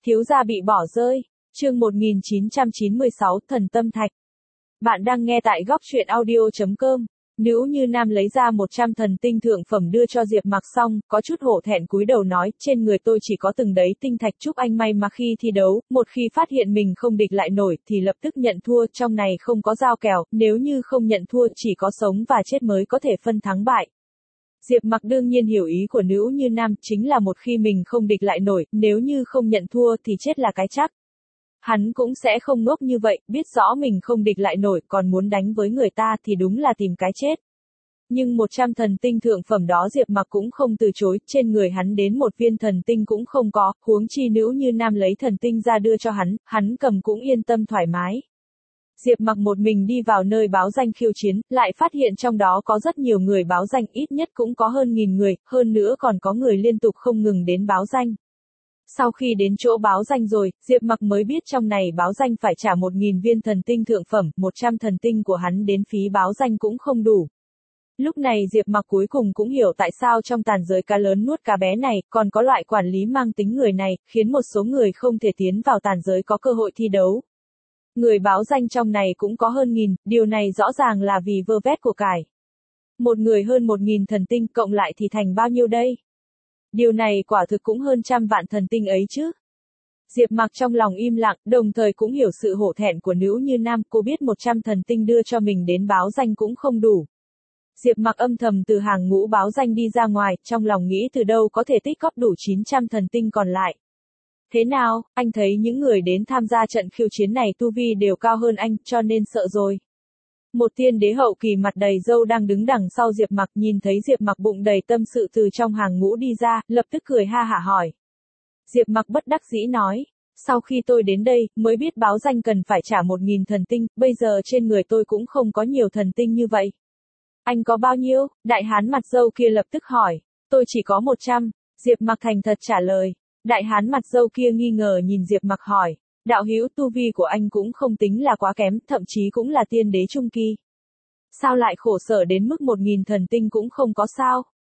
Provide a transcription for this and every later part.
Thiếu gia bị bỏ rơi. Chương 1996, Thần Tâm Thạch. Bạn đang nghe tại góc truyện audio.com. Nữ Như Nam lấy ra 100 thần tinh thượng phẩm đưa cho Diệp Mặc xong, có chút hổ thẹn cúi đầu nói, trên người tôi chỉ có từng đấy tinh thạch, chúc anh may mà khi thi đấu, một khi phát hiện mình không địch lại nổi thì lập tức nhận thua, trong này không có dao kèo, nếu như không nhận thua chỉ có sống và chết mới có thể phân thắng bại. Diệp Mặc đương nhiên hiểu ý của Nữ Như Nam, chính là một khi mình không địch lại nổi, nếu như không nhận thua thì chết là cái chắc. Hắn cũng sẽ không ngốc như vậy, biết rõ mình không địch lại nổi, còn muốn đánh với người ta thì đúng là tìm cái chết. Nhưng 100 thần tinh thượng phẩm đó Diệp Mặc cũng không từ chối, trên người hắn đến một viên thần tinh cũng không có, huống chi Nữ Như Nam lấy thần tinh ra đưa cho hắn cầm cũng yên tâm thoải mái. Diệp Mặc một mình đi vào nơi báo danh khiêu chiến, lại phát hiện trong đó có rất nhiều người báo danh, ít nhất cũng có hơn 1000 người, hơn nữa còn có người liên tục không ngừng đến báo danh. Sau khi đến chỗ báo danh rồi, Diệp Mặc mới biết trong này báo danh phải trả 1000 viên thần tinh thượng phẩm, 100 thần tinh của hắn đến phí báo danh cũng không đủ. Lúc này Diệp Mặc cuối cùng cũng hiểu tại sao trong tàn giới cá lớn nuốt cá bé này, còn có loại quản lý mang tính người này, khiến một số người không thể tiến vào tàn giới có cơ hội thi đấu. Người báo danh trong này cũng có hơn 1000, điều này rõ ràng là vì vơ vét của cải. Một người hơn 1000 thần tinh, cộng lại thì thành bao nhiêu đây? Điều này quả thực cũng hơn 100 vạn thần tinh ấy chứ. Diệp Mặc trong lòng im lặng, đồng thời cũng hiểu sự hổ thẹn của Nữ Như Nam, cô biết 100 thần tinh đưa cho mình đến báo danh cũng không đủ. Diệp Mặc âm thầm từ hàng ngũ báo danh đi ra ngoài, trong lòng nghĩ từ đâu có thể tích góp đủ 900 thần tinh còn lại. Thế nào, anh thấy những người đến tham gia trận khiêu chiến này tu vi đều cao hơn anh, cho nên sợ rồi. Một tiên đế hậu kỳ mặt đầy râu đang đứng đằng sau Diệp Mặc, nhìn thấy Diệp Mặc bụng đầy tâm sự từ trong hàng ngũ đi ra, lập tức cười ha hả hỏi. Diệp Mặc bất đắc dĩ nói, sau khi tôi đến đây, mới biết báo danh cần phải trả 1000 thần tinh, bây giờ trên người tôi cũng không có nhiều thần tinh như vậy. Anh có bao nhiêu? Đại hán mặt râu kia lập tức hỏi. Tôi chỉ có 100, Diệp Mặc thành thật trả lời. Đại hán mặt râu kia nghi ngờ nhìn Diệp Mặc hỏi. Đạo hữu, tu vi của anh cũng không tính là quá kém, thậm chí cũng là tiên đế trung kỳ. Sao lại khổ sở đến mức 1000 thần tinh cũng không có sao?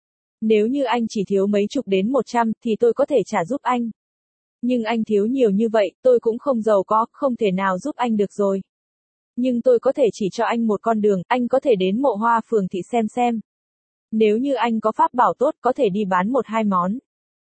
Nếu như anh chỉ thiếu mấy chục đến 100 thì tôi có thể trả giúp anh. Nhưng anh thiếu nhiều như vậy, tôi cũng không giàu có, không thể nào giúp anh được rồi. Nhưng tôi có thể chỉ cho anh một con đường, anh có thể đến Mộ Hoa Phường thị xem. Nếu như anh có pháp bảo tốt, có thể đi bán 1-2 món.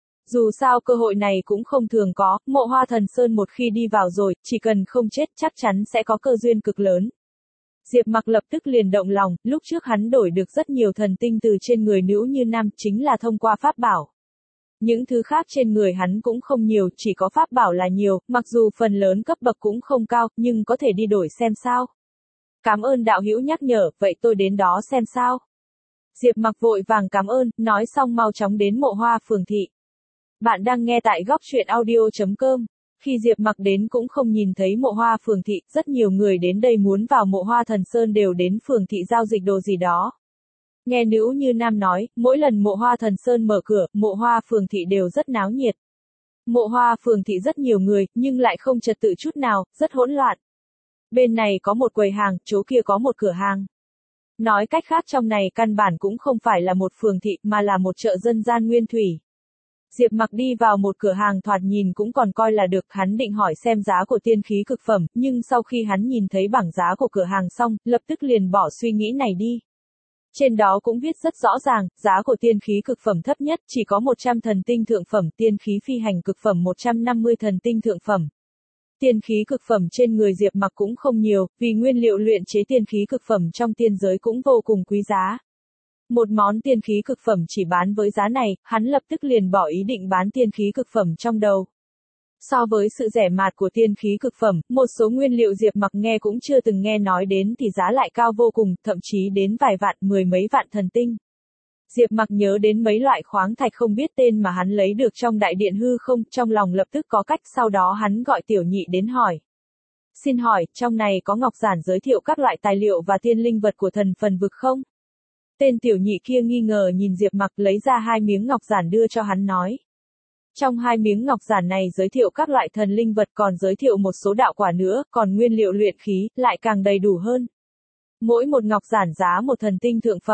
Dù sao cơ hội này cũng không thường có, Mộ Hoa Thần Sơn một khi đi vào rồi, chỉ cần không chết chắc chắn sẽ có cơ duyên cực lớn. Diệp Mặc lập tức liền động lòng, lúc trước hắn đổi được rất nhiều thần tinh từ trên người Nữ Như Nam, chính là thông qua pháp bảo. Những thứ khác trên người hắn cũng không nhiều, chỉ có pháp bảo là nhiều, mặc dù phần lớn cấp bậc cũng không cao, nhưng có thể đi đổi xem sao. Cảm ơn đạo hữu nhắc nhở, vậy tôi đến đó xem sao. Diệp Mặc vội vàng cảm ơn, nói xong mau chóng đến Mộ Hoa Phường thị. Bạn đang nghe tại góc truyện audio.com. Khi Diệp Mặc đến cũng không nhìn thấy Mộ Hoa Phường thị, rất nhiều người đến đây muốn vào Mộ Hoa Thần Sơn đều đến phường thị giao dịch đồ gì đó. Nghe Nữ Như Nam nói, mỗi lần Mộ Hoa Thần Sơn mở cửa, Mộ Hoa Phường thị đều rất náo nhiệt. Mộ Hoa Phường thị rất nhiều người, nhưng lại không trật tự chút nào, rất hỗn loạn. Bên này có một quầy hàng, chỗ kia có một cửa hàng. Nói cách khác trong này căn bản cũng không phải là một phường thị mà là một chợ dân gian nguyên thủy. Diệp Mặc đi vào một cửa hàng thoạt nhìn cũng còn coi là được, hắn định hỏi xem giá của tiên khí cực phẩm, nhưng sau khi hắn nhìn thấy bảng giá của cửa hàng xong, lập tức liền bỏ suy nghĩ này đi. Trên đó cũng viết rất rõ ràng, giá của tiên khí cực phẩm thấp nhất chỉ có 100 thần tinh thượng phẩm, tiên khí phi hành cực phẩm 150 thần tinh thượng phẩm. Tiên khí cực phẩm trên người Diệp Mặc cũng không nhiều, vì nguyên liệu luyện chế tiên khí cực phẩm trong tiên giới cũng vô cùng quý giá. Một món tiên khí cực phẩm chỉ bán với giá này, hắn lập tức liền bỏ ý định bán tiên khí cực phẩm trong đầu. So với sự rẻ mạt của tiên khí cực phẩm, một số nguyên liệu Diệp Mặc nghe cũng chưa từng nghe nói đến thì giá lại cao vô cùng, thậm chí đến vài vạn, 10 mấy vạn thần tinh. Diệp Mặc nhớ đến mấy loại khoáng thạch không biết tên mà hắn lấy được trong đại điện hư không, trong lòng lập tức có cách, sau đó hắn gọi Tiểu Nhị đến hỏi. Xin hỏi, trong này có ngọc giản giới thiệu các loại tài liệu và tiên linh vật của thần phần vực không? Tên Tiểu Nhị kia nghi ngờ nhìn Diệp Mặc, lấy ra 2 miếng ngọc giản đưa cho hắn nói. Trong 2 miếng ngọc giản này giới thiệu các loại thần linh vật, còn giới thiệu một số đạo quả nữa, còn nguyên liệu luyện khí lại càng đầy đủ hơn. Mỗi một ngọc giản giá một thần tinh thượng phẩm.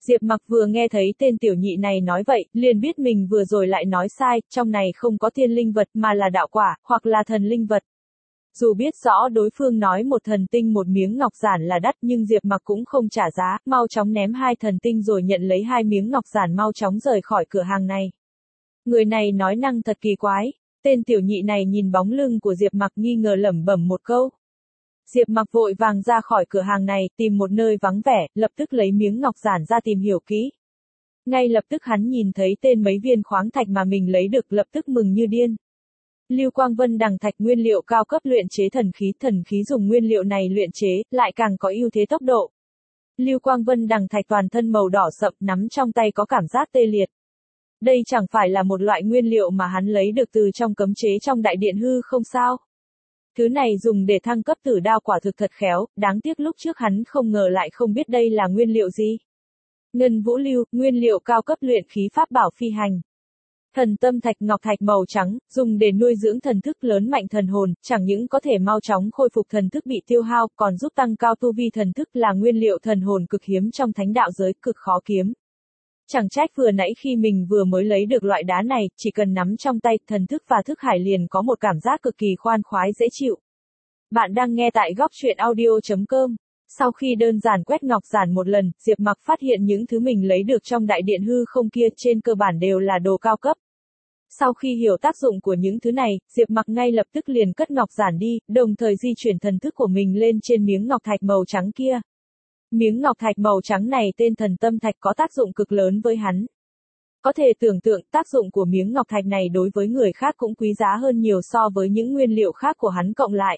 Diệp Mặc vừa nghe thấy tên tiểu nhị này nói vậy, liền biết mình vừa rồi lại nói sai, trong này không có thiên linh vật mà là đạo quả, hoặc là thần linh vật. Dù biết rõ đối phương nói một thần tinh một miếng ngọc giản là đắt nhưng Diệp Mặc cũng không trả giá, mau chóng ném 2 thần tinh rồi nhận lấy 2 miếng ngọc giản mau chóng rời khỏi cửa hàng này. Người này nói năng thật kỳ quái, tên tiểu nhị này nhìn bóng lưng của Diệp Mặc nghi ngờ lẩm bẩm một câu. Diệp Mặc vội vàng ra khỏi cửa hàng này, tìm một nơi vắng vẻ, lập tức lấy miếng ngọc giản ra tìm hiểu kỹ. Ngay lập tức hắn nhìn thấy tên mấy viên khoáng thạch mà mình lấy được lập tức mừng như điên. Lưu Quang Vân đằng thạch nguyên liệu cao cấp luyện chế thần khí dùng nguyên liệu này luyện chế, lại càng có ưu thế tốc độ. Lưu Quang Vân đằng thạch toàn thân màu đỏ sậm nắm trong tay có cảm giác tê liệt. Đây chẳng phải là một loại nguyên liệu mà hắn lấy được từ trong cấm chế trong đại điện hư không sao? Thứ này dùng để thăng cấp tử đao quả thực thật khéo, đáng tiếc lúc trước hắn không ngờ lại không biết đây là nguyên liệu gì. Ngân Vũ Lưu, nguyên liệu cao cấp luyện khí pháp bảo phi hành. Thần tâm thạch ngọc thạch màu trắng, dùng để nuôi dưỡng thần thức lớn mạnh thần hồn, chẳng những có thể mau chóng khôi phục thần thức bị tiêu hao, còn giúp tăng cao tu vi thần thức là nguyên liệu thần hồn cực hiếm trong thánh đạo giới, cực khó kiếm. Chẳng trách vừa nãy khi mình vừa mới lấy được loại đá này, chỉ cần nắm trong tay, thần thức và thức hải liền có một cảm giác cực kỳ khoan khoái dễ chịu. Bạn đang nghe tại góc truyện audio.com. Sau khi đơn giản quét ngọc giản một lần, Diệp Mặc phát hiện những thứ mình lấy được trong đại điện hư không kia trên cơ bản đều là đồ cao cấp. Sau khi hiểu tác dụng của những thứ này, Diệp Mặc ngay lập tức liền cất ngọc giản đi, đồng thời di chuyển thần thức của mình lên trên miếng ngọc thạch màu trắng kia. Miếng ngọc thạch màu trắng này tên thần tâm thạch có tác dụng cực lớn với hắn. Có thể tưởng tượng tác dụng của miếng ngọc thạch này đối với người khác cũng quý giá hơn nhiều so với những nguyên liệu khác của hắn cộng lại.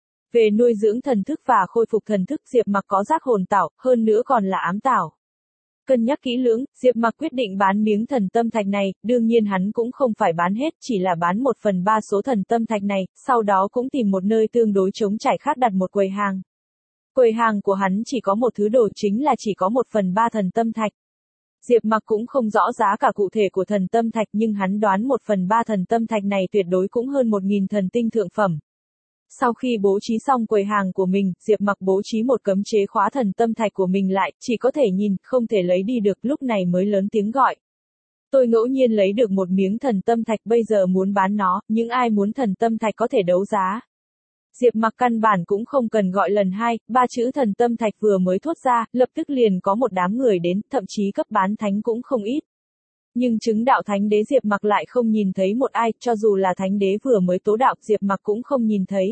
Về nuôi dưỡng thần thức và khôi phục thần thức Diệp Mặc có giác hồn tảo, hơn nữa còn là ám tảo. Cân nhắc kỹ lưỡng, Diệp Mặc quyết định bán miếng thần tâm thạch này, đương nhiên hắn cũng không phải bán hết, chỉ là bán 1/3 số thần tâm thạch này, sau đó cũng tìm một nơi tương đối trống trải khác đặt một quầy hàng. Quầy hàng của hắn chỉ có một thứ đồ chính là chỉ có 1/3 thần tâm thạch. Diệp Mặc cũng không rõ giá cả cụ thể của thần tâm thạch nhưng hắn đoán 1/3 thần tâm thạch này tuyệt đối cũng hơn 1000 thần tinh thượng phẩm. Sau khi bố trí xong quầy hàng của mình, Diệp Mặc bố trí một cấm chế khóa thần tâm thạch của mình lại, chỉ có thể nhìn, không thể lấy đi được, lúc này mới lớn tiếng gọi. Tôi ngẫu nhiên lấy được một miếng thần tâm thạch bây giờ muốn bán nó, những ai muốn thần tâm thạch có thể đấu giá. Diệp Mặc căn bản cũng không cần gọi lần hai, 3 chữ thần tâm thạch vừa mới thốt ra, lập tức liền có một đám người đến, thậm chí cấp bán thánh cũng không ít. Nhưng chứng đạo thánh đế Diệp Mặc lại không nhìn thấy một ai, cho dù là thánh đế vừa mới tố đạo Diệp Mặc cũng không nhìn thấy.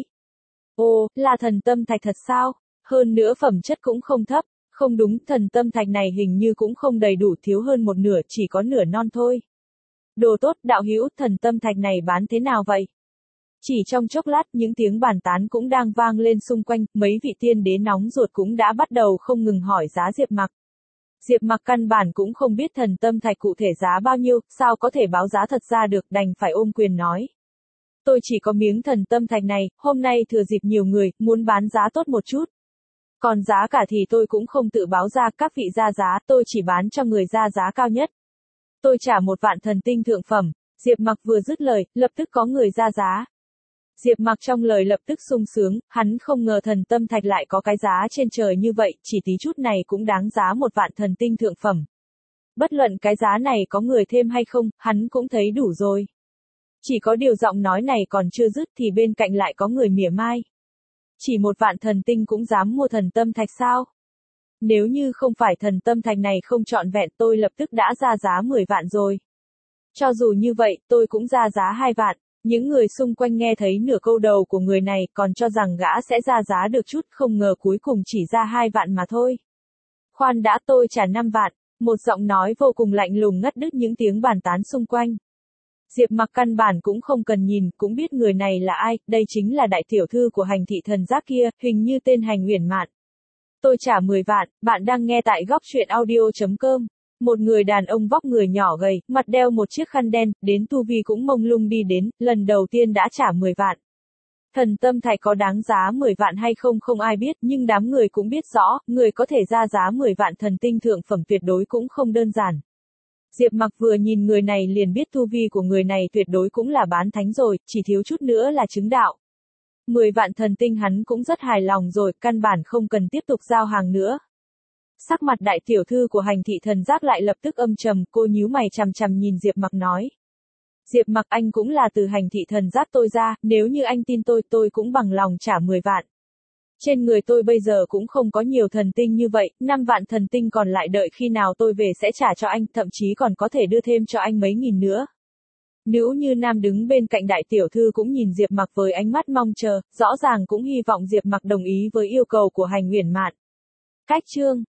Ồ, là thần tâm thạch thật sao? Hơn nữa phẩm chất cũng không thấp. Không đúng, thần tâm thạch này hình như cũng không đầy đủ, thiếu hơn một nửa, chỉ có nửa non thôi. Đồ tốt, đạo hữu, thần tâm thạch này bán thế nào vậy? Chỉ trong chốc lát, những tiếng bàn tán cũng đang vang lên xung quanh, mấy vị tiên đế nóng ruột cũng đã bắt đầu không ngừng hỏi giá Diệp Mặc. Diệp Mặc căn bản cũng không biết thần tâm thạch cụ thể giá bao nhiêu, sao có thể báo giá thật ra được, đành phải ôm quyền nói. Tôi chỉ có miếng thần tâm thạch này, hôm nay thừa dịp nhiều người, muốn bán giá tốt một chút. Còn giá cả thì tôi cũng không tự báo ra, các vị ra giá, tôi chỉ bán cho người ra giá cao nhất. Tôi trả 1 vạn thần tinh thượng phẩm. Diệp Mặc vừa dứt lời, lập tức có người ra giá. Diệp Mặc trong lời lập tức sung sướng, hắn không ngờ thần tâm thạch lại có cái giá trên trời như vậy, chỉ tí chút này cũng đáng giá 1 vạn thần tinh thượng phẩm. Bất luận cái giá này có người thêm hay không, hắn cũng thấy đủ rồi. Chỉ có điều giọng nói này còn chưa dứt thì bên cạnh lại có người mỉa mai. Chỉ 1 vạn thần tinh cũng dám mua thần tâm thạch sao? Nếu như không phải thần tâm thạch này không trọn vẹn tôi lập tức đã ra giá 10 vạn rồi. Cho dù như vậy, tôi cũng ra giá 2 vạn. Những người xung quanh nghe thấy nửa câu đầu của người này còn cho rằng gã sẽ ra giá được chút, không ngờ cuối cùng chỉ ra 2 vạn mà thôi. Khoan đã, tôi trả 5 vạn. Một giọng nói vô cùng lạnh lùng ngắt đứt những tiếng bàn tán xung quanh. Diệp Mặc căn bản cũng không cần nhìn, cũng biết người này là ai, đây chính là đại tiểu thư của hành thị thần giác kia, hình như tên Hành Uyển Mạn. Tôi trả 10 vạn, bạn đang nghe tại góc truyện audio.com. Một người đàn ông vóc người nhỏ gầy, mặt đeo một chiếc khăn đen, đến tu vi cũng mông lung đi đến, lần đầu tiên đã trả 10 vạn. Thần tâm thạch có đáng giá 10 vạn hay không không ai biết, nhưng đám người cũng biết rõ, người có thể ra giá 10 vạn thần tinh thượng phẩm tuyệt đối cũng không đơn giản. Diệp Mặc vừa nhìn người này liền biết tu vi của người này tuyệt đối cũng là bán thánh rồi, chỉ thiếu chút nữa là chứng đạo. 10 vạn thần tinh hắn cũng rất hài lòng rồi, căn bản không cần tiếp tục giao hàng nữa. Sắc mặt đại tiểu thư của Hành Thị Thần Giác lại lập tức âm trầm, cô nhíu mày chằm chằm nhìn Diệp Mặc nói. Diệp Mặc, anh cũng là từ Hành Thị Thần Giác tôi ra, nếu như anh tin tôi cũng bằng lòng trả 10 vạn. Trên người tôi bây giờ cũng không có nhiều thần tinh như vậy, 5 vạn thần tinh còn lại đợi khi nào tôi về sẽ trả cho anh, thậm chí còn có thể đưa thêm cho anh mấy nghìn nữa. Nữ Như Nam đứng bên cạnh đại tiểu thư cũng nhìn Diệp Mặc với ánh mắt mong chờ, rõ ràng cũng hy vọng Diệp Mặc đồng ý với yêu cầu của Hành Uyển Mạn. Cách chương